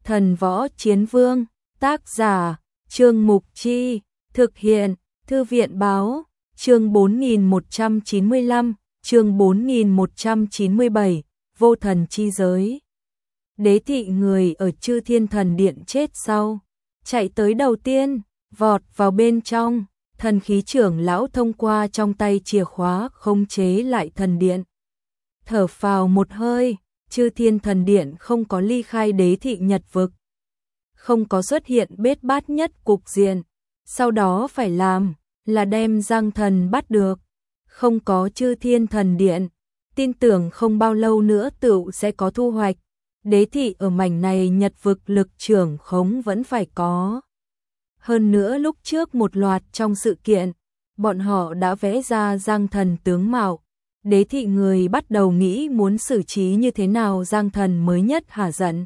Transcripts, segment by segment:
Thần Võ Chiến Vương, tác giả, Trương Mục Chi, thực hiện, Thư viện Báo, chương 4195, chương 4197, Vô Thần Chi Giới. Đế thị người ở Chư Thiên Thần Điện chết sau, chạy tới đầu tiên, vọt vào bên trong, thần khí trưởng lão thông qua trong tay chìa khóa khống chế lại thần điện. Thở phào một hơi, Chư Thiên Thần Điện không có ly khai đế thị Nhật vực, không có xuất hiện bết bát nhất cục diện, sau đó phải làm là đem Giang Thần bắt được, không có Chư Thiên Thần Điện, tin tưởng không bao lâu nữa tựu sẽ có thu hoạch. Đế thị ở mảnh này Nhật vực lực trưởng khống vẫn phải có. Hơn nữa lúc trước một loạt trong sự kiện, bọn họ đã vẽ ra Giang Thần tướng mạo. Đế thị người bắt đầu nghĩ muốn xử trí như thế nào Giang Thần mới nhất hả giận.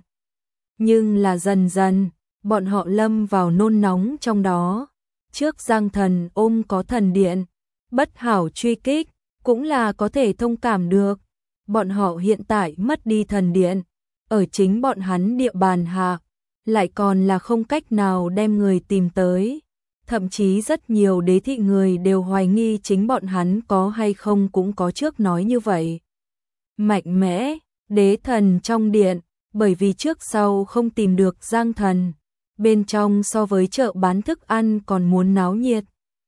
Nhưng là dần dần, bọn họ lâm vào nôn nóng trong đó. Trước Giang Thần ôm có thần điện, bất hảo truy kích, cũng là có thể thông cảm được. Bọn họ hiện tại mất đi thần điện, ở chính bọn hắn địa bàn hạ, lại còn là không cách nào đem người tìm tới. Thậm chí rất nhiều đế thị người đều hoài nghi chính bọn hắn có hay không cũng có trước nói như vậy. Mạnh mẽ, đế thần trong điện, bởi vì trước sau không tìm được Giang Thần, bên trong so với chợ bán thức ăn còn muốn náo nhiệt.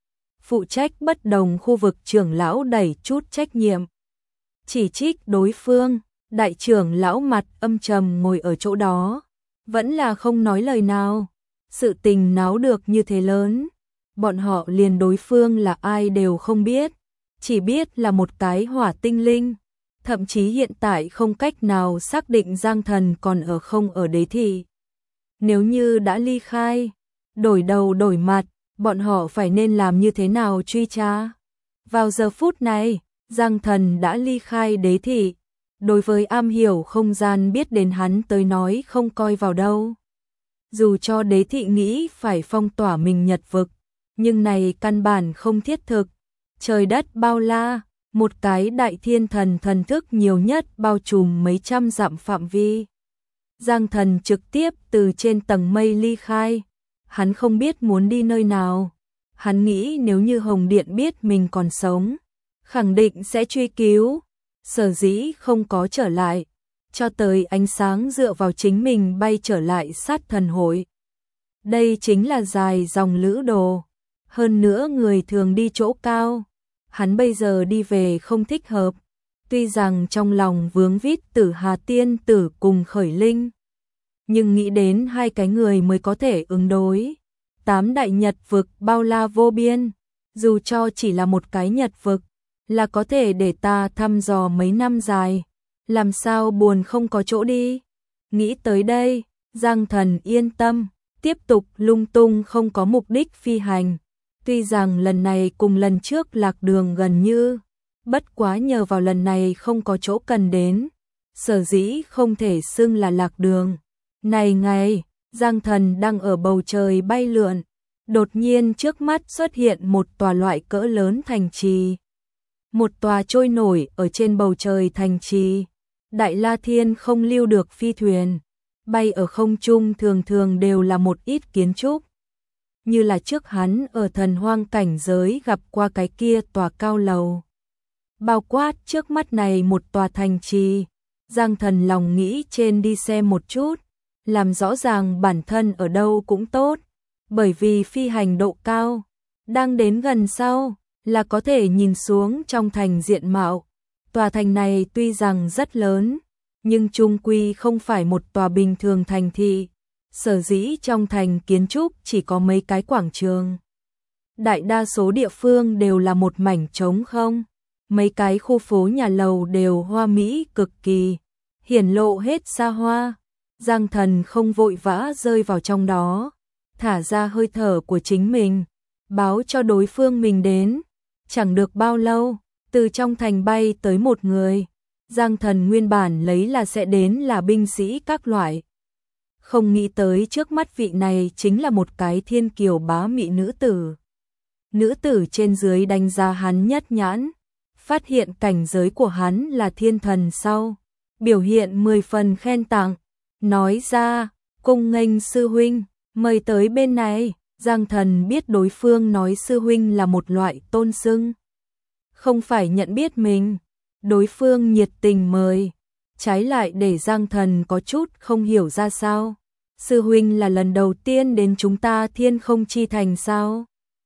Phụ trách bất đồng khu vực trưởng lão đẩy chút trách nhiệm, chỉ trích đối phương. Đại trưởng lão mặt âm trầm ngồi ở chỗ đó, vẫn là không nói lời nào. Sự tình náo được như thế lớn, bọn họ liền đối phương là ai đều không biết, chỉ biết là một cái hỏa tinh linh. Thậm chí hiện tại không cách nào xác định Giang Thần còn ở không ở đế thị. Nếu như đã ly khai, đổi đầu đổi mặt, bọn họ phải nên làm như thế nào truy tra? Vào giờ phút này, Giang Thần đã ly khai đế thị. Đối với am hiểu không gian biết đến hắn tới nói không coi vào đâu. Dù cho đế thị nghĩ phải phong tỏa mình Nhật vực, nhưng này căn bản không thiết thực. Trời đất bao la, một cái đại thiên thần thần thức nhiều nhất bao trùm mấy trăm dặm phạm vi. Giang Thần trực tiếp từ trên tầng mây ly khai, hắn không biết muốn đi nơi nào. Hắn nghĩ nếu như Hồng Điện biết mình còn sống, khẳng định sẽ truy cứu. Sở dĩ không có trở lại, cho tới ánh sáng dựa vào chính mình bay trở lại sát thần hội. Đây chính là dài dòng lữ đồ, hơn nữa người thường đi chỗ cao, hắn bây giờ đi về không thích hợp, tuy rằng trong lòng vướng vít Tử Hà Tiên Tử cùng Khởi Linh, nhưng nghĩ đến hai cái người mới có thể ứng đối. 8 đại Nhật vực bao la vô biên, dù cho chỉ là một cái Nhật vực, là có thể để ta thăm dò mấy năm dài, làm sao buồn không có chỗ đi. Nghĩ tới đây, Giang Thần yên tâm, tiếp tục lung tung không có mục đích phi hành. Tuy rằng lần này cùng lần trước lạc đường gần như, bất quá nhờ vào lần này không có chỗ cần đến, sở dĩ không thể xưng là lạc đường. Này ngày, Giang Thần đang ở bầu trời bay lượn, đột nhiên trước mắt xuất hiện một tòa loại cỡ lớn thành trì. Một tòa trôi nổi ở trên bầu trời thành trì. Đại La Thiên không lưu được phi thuyền, bay ở không trung thường thường đều là một ít kiến trúc. Như là trước hắn ở thần hoang cảnh giới gặp qua cái kia tòa cao lầu. Bao quát trước mắt này một tòa thành trì, Giang Thần lòng nghĩ trên đi xem một chút, làm rõ ràng bản thân ở đâu cũng tốt, bởi vì phi hành độ cao, đang đến gần sau là có thể nhìn xuống trong thành diện mạo. Tòa thành này tuy rằng rất lớn, nhưng chung quy không phải một tòa bình thường thành thị, sở dĩ trong thành kiến trúc chỉ có mấy cái quảng trường. Đại đa số địa phương đều là một mảnh trống không, mấy cái khu phố nhà lầu đều hoa mỹ cực kỳ, hiển lộ hết xa hoa. Giang Thần không vội vã rơi vào trong đó, thả ra hơi thở của chính mình, báo cho đối phương mình đến. Chẳng được bao lâu, từ trong thành bay tới một người. Giang Thần nguyên bản lấy là sẽ đến là binh sĩ các loại. Không nghĩ tới trước mắt vị này chính là một cái thiên kiều bá mị nữ tử. Nữ tử trên dưới đánh giá hắn nhất nhãn, phát hiện cảnh giới của hắn là thiên thần sau. Biểu hiện 10 phần khen tặng, nói ra, cung nghênh sư huynh, mời tới bên này. Giang Thần biết đối phương nói sư huynh là một loại tôn xưng, không phải nhận biết mình. Đối phương nhiệt tình mời, trái lại để Giang Thần có chút không hiểu ra sao. Sư huynh là lần đầu tiên đến chúng ta Thiên Không Chi Thành sao?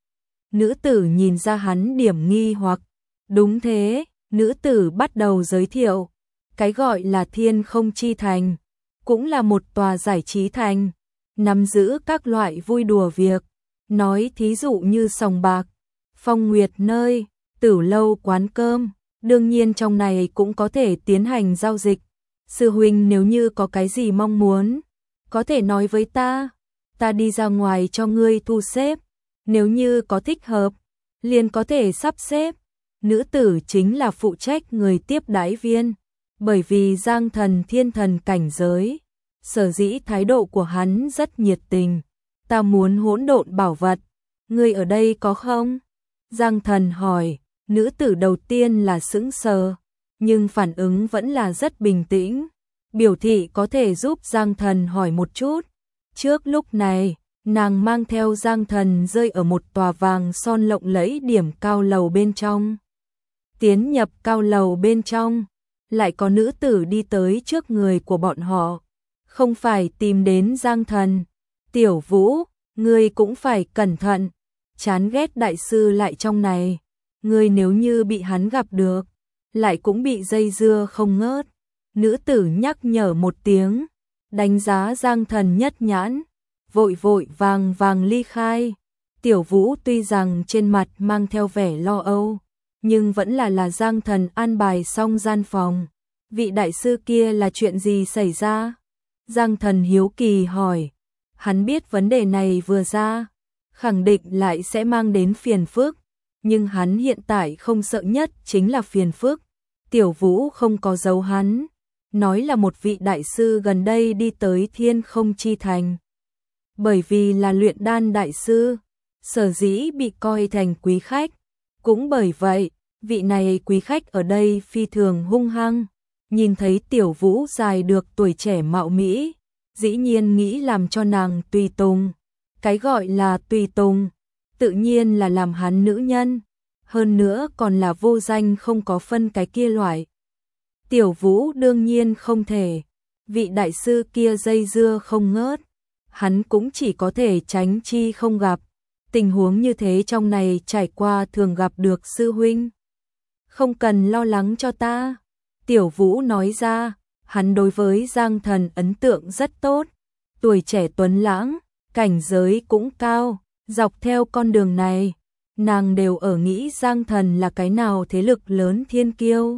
Nữ tử nhìn ra hắn điểm nghi hoặc. Đúng thế, nữ tử bắt đầu giới thiệu. Cái gọi là Thiên Không Chi Thành, cũng là một tòa giải trí thành, nắm giữ các loại vui đùa việc. Nói thí dụ như sòng bạc, phong nguyệt nơi, tử lâu quán cơm. Đương nhiên trong này cũng có thể tiến hành giao dịch. Sư huynh nếu như có cái gì mong muốn, có thể nói với ta đi ra ngoài cho ngươi thu xếp. Nếu như có thích hợp, liền có thể sắp xếp. Nữ tử chính là phụ trách người tiếp đãi viên. Bởi vì Giang Thần thiên thần cảnh giới, sở dĩ thái độ của hắn rất nhiệt tình. Ta muốn hỗn độn bảo vật, ngươi ở đây có không? Giang Thần hỏi. Nữ tử đầu tiên là sững sờ, nhưng phản ứng vẫn là rất bình tĩnh, biểu thị có thể giúp Giang Thần hỏi một chút. Trước lúc này, nàng mang theo Giang Thần rơi ở một tòa vàng son lộng lẫy điểm cao lầu bên trong. Tiến nhập cao lầu bên trong, lại có nữ tử đi tới trước người của bọn họ, không phải tìm đến Giang Thần. Tiểu Vũ, ngươi cũng phải cẩn thận, chán ghét đại sư lại trong này. Ngươi nếu như bị hắn gặp được, lại cũng bị dây dưa không ngớt. Nữ tử nhắc nhở một tiếng, đánh giá Giang Thần nhất nhãn, vội vội vàng ly khai. Tiểu Vũ tuy rằng trên mặt mang theo vẻ lo âu, nhưng vẫn là Giang Thần an bài xong gian phòng. Vị đại sư kia là chuyện gì xảy ra? Giang Thần hiếu kỳ hỏi. Hắn biết vấn đề này vừa ra, khẳng định lại sẽ mang đến phiền phức. Nhưng hắn hiện tại không sợ nhất chính là phiền phức. Tiểu Vũ không có giấu hắn, nói là một vị đại sư gần đây đi tới Thiên Không Chi Thành. Bởi vì là luyện đan đại sư, sở dĩ bị coi thành quý khách. Cũng bởi vậy, vị này quý khách ở đây phi thường hung hăng. Nhìn thấy Tiểu Vũ dài được tuổi trẻ mạo mỹ, dĩ nhiên nghĩ làm cho nàng tùy tùng. Cái gọi là tùy tùng, tự nhiên là làm hắn nữ nhân, hơn nữa còn là vô danh không có phân cái kia loại. Tiểu Vũ đương nhiên không thể, vị đại sư kia dây dưa không ngớt, hắn cũng chỉ có thể tránh chi không gặp. Tình huống như thế trong này trải qua thường gặp được sư huynh. Không cần lo lắng cho ta, Tiểu Vũ nói ra, hắn đối với Giang Thần ấn tượng rất tốt, tuổi trẻ tuấn lãng, cảnh giới cũng cao. Dọc theo con đường này, nàng đều ở nghĩ Giang Thần là cái nào thế lực lớn thiên kiêu.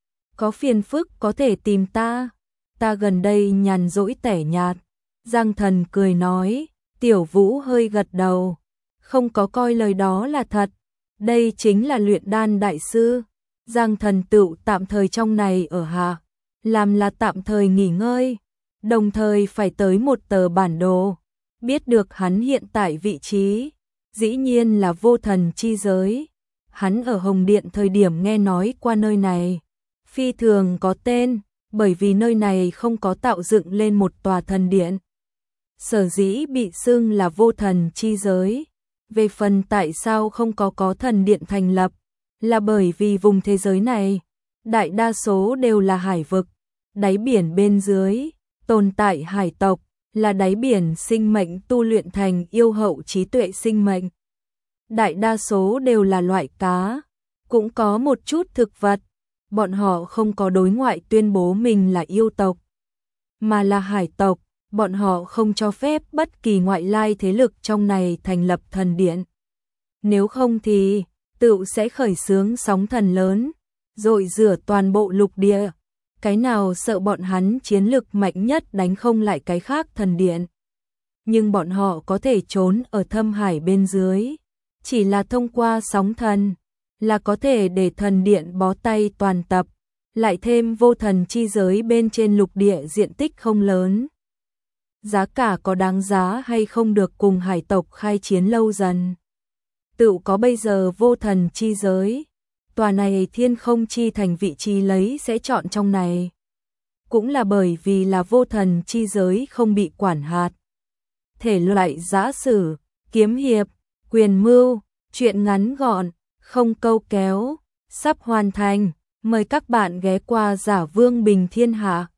Có phiền phức có thể tìm ta gần đây nhàn rỗi tẻ nhạt. Giang Thần cười nói. Tiểu Vũ hơi gật đầu, không có coi lời đó là thật. Đây chính là luyện đan đại sư. Giang Thần tựu tạm thời trong này ở hạ, làm là tạm thời nghỉ ngơi, đồng thời phải tới một tờ bản đồ. Biết được hắn hiện tại vị trí, dĩ nhiên là vô thần chi giới. Hắn ở Hồng Điện thời điểm nghe nói qua nơi này, phi thường có tên, bởi vì nơi này không có tạo dựng lên một tòa thần điện. Sở dĩ bị xưng là vô thần chi giới. Về phần tại sao không có thần điện thành lập, là bởi vì vùng thế giới này, đại đa số đều là hải vực, đáy biển bên dưới, tồn tại hải tộc, là đáy biển sinh mệnh tu luyện thành yêu hậu trí tuệ sinh mệnh. Đại đa số đều là loại cá, cũng có một chút thực vật, bọn họ không có đối ngoại tuyên bố mình là yêu tộc, mà là hải tộc, bọn họ không cho phép bất kỳ ngoại lai thế lực trong này thành lập thần điện. Nếu không thì, tựu sẽ khởi xướng sóng thần lớn, rồi rửa toàn bộ lục địa. Cái nào sợ bọn hắn chiến lực mạnh nhất đánh không lại cái khác thần điện. Nhưng bọn họ có thể trốn ở thâm hải bên dưới, chỉ là thông qua sóng thần, là có thể để thần điện bó tay toàn tập, lại thêm vô thần chi giới bên trên lục địa diện tích không lớn. Giá cả có đáng giá hay không được cùng hải tộc khai chiến lâu dần. Tựu có bây giờ vô thần chi giới. Tòa này Thiên Không Chi Thành vị trí lấy sẽ chọn trong này. cũng là bởi vì là vô thần chi giới không bị quản hạt. Thể loại giã sử, kiếm hiệp, quyền mưu, truyện ngắn gọn, không câu kéo, sắp hoàn thành. Mời các bạn ghé qua Giả Vương Bình Thiên Hạ.